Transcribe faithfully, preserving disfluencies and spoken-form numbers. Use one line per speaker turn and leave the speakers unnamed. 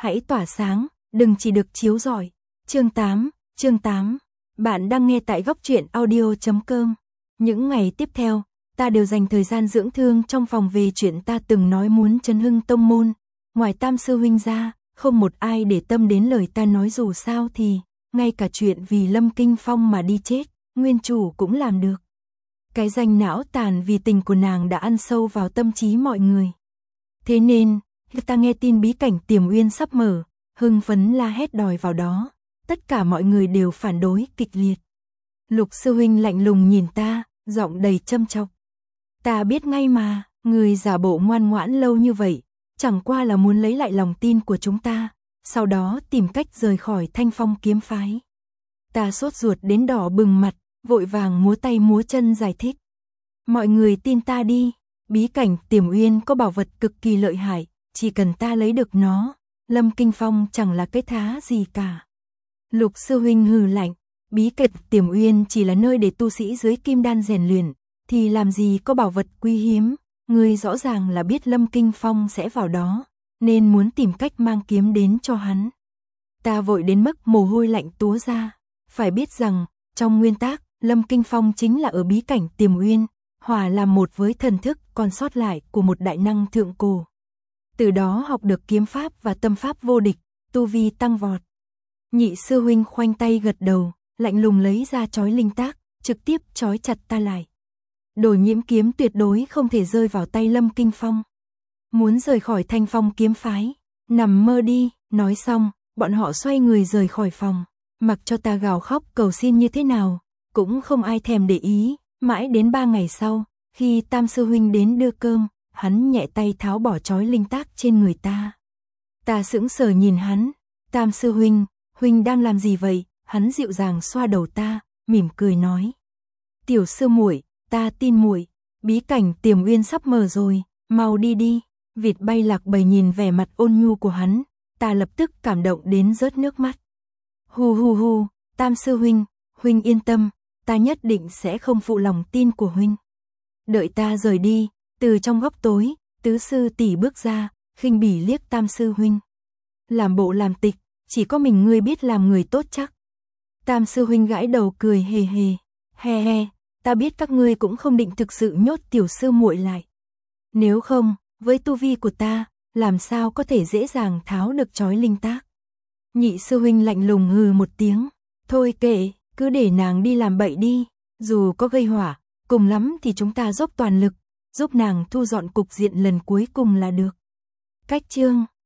hãy tỏa sáng, đừng chỉ được chiếu rọi. Chương tám, chương tám. Bạn đang nghe tại góc truyện audio chấm com. Những ngày tiếp theo, ta đều dành thời gian dưỡng thương trong phòng về chuyện ta từng nói muốn chấn hưng tông môn. Ngoài Tam sư huynh ra, không một ai để tâm đến lời ta nói, dù sao thì, ngay cả chuyện vì Lâm Kinh Phong mà đi chết, nguyên chủ cũng làm được. Cái danh não tàn vì tình của nàng đã ăn sâu vào tâm trí mọi người. Thế nên, khi ta nghe tin bí cảnh Tiềm Uyên sắp mở, hưng phấn la hét đòi vào đó, tất cả mọi người đều phản đối kịch liệt. Lục sư huynh lạnh lùng nhìn ta, giọng đầy châm chọc. Ta biết ngay mà, người giả bộ ngoan ngoãn lâu như vậy, chẳng qua là muốn lấy lại lòng tin của chúng ta, sau đó tìm cách rời khỏi Thanh Phong kiếm phái. Ta sốt ruột đến đỏ bừng mặt, vội vàng múa tay múa chân giải thích. Mọi người tin ta đi, bí cảnh Tiềm Uyên có bảo vật cực kỳ lợi hại, chỉ cần ta lấy được nó, Lâm Kinh Phong chẳng là cái thá gì cả. Lục sư huynh hừ lạnh, bí cảnh Tiềm Uyên chỉ là nơi để tu sĩ dưới kim đan rèn luyện, thì làm gì có bảo vật quý hiếm, ngươi rõ ràng là biết Lâm Kinh Phong sẽ vào đó, nên muốn tìm cách mang kiếm đến cho hắn. Ta vội đến mức mồ hôi lạnh túa ra, phải biết rằng, trong nguyên tắc, Lâm Kinh Phong chính là ở bí cảnh Tiềm Uyên, hòa làm một với thần thức còn sót lại của một đại năng thượng cổ. Từ đó học được kiếm pháp và tâm pháp vô địch, tu vi tăng vọt. Nhị sư huynh khoanh tay gật đầu, lạnh lùng lấy ra chói linh tác, trực tiếp chói chặt ta lại. Đồ nhiễm kiếm tuyệt đối không thể rơi vào tay Lâm Kinh Phong. Muốn rời khỏi Thanh Phong kiếm phái, nằm mơ đi. Nói xong, bọn họ xoay người rời khỏi phòng, mặc cho ta gào khóc cầu xin như thế nào, cũng không ai thèm để ý. Mãi đến ba ngày sau, khi Tam sư huynh đến đưa cơm, hắn nhẹ tay tháo bỏ chói linh tác trên người ta. Ta sững sờ nhìn hắn. Tam sư huynh, huynh đang làm gì vậy? Hắn dịu dàng xoa đầu ta, mỉm cười nói. Tiểu sư muội, ta tin muội, bí cảnh Tiềm Uyên sắp mở rồi, mau đi đi. Vịt bay lạc bầy nhìn vẻ mặt ôn nhu của hắn, ta lập tức cảm động đến rớt nước mắt. Hu hu hu, Tam sư huynh, huynh yên tâm, ta nhất định sẽ không phụ lòng tin của huynh. Đợi ta rời đi, từ trong góc tối, tứ sư tỷ bước ra, khinh bỉ liếc Tam sư huynh. Làm bộ làm tịch, chỉ có mình ngươi biết làm người tốt chắc. Tam sư huynh gãi đầu cười hề hề, he he, ta biết các ngươi cũng không định thực sự nhốt tiểu sư muội lại. Nếu không, với tu vi của ta, làm sao có thể dễ dàng tháo được chói linh tác. Nhị sư huynh lạnh lùng hừ một tiếng, thôi kệ, cứ để nàng đi làm bậy đi, dù có gây hỏa, cùng lắm thì chúng ta dốc toàn lực, giúp nàng thu dọn cục diện lần cuối cùng là được. Cách chương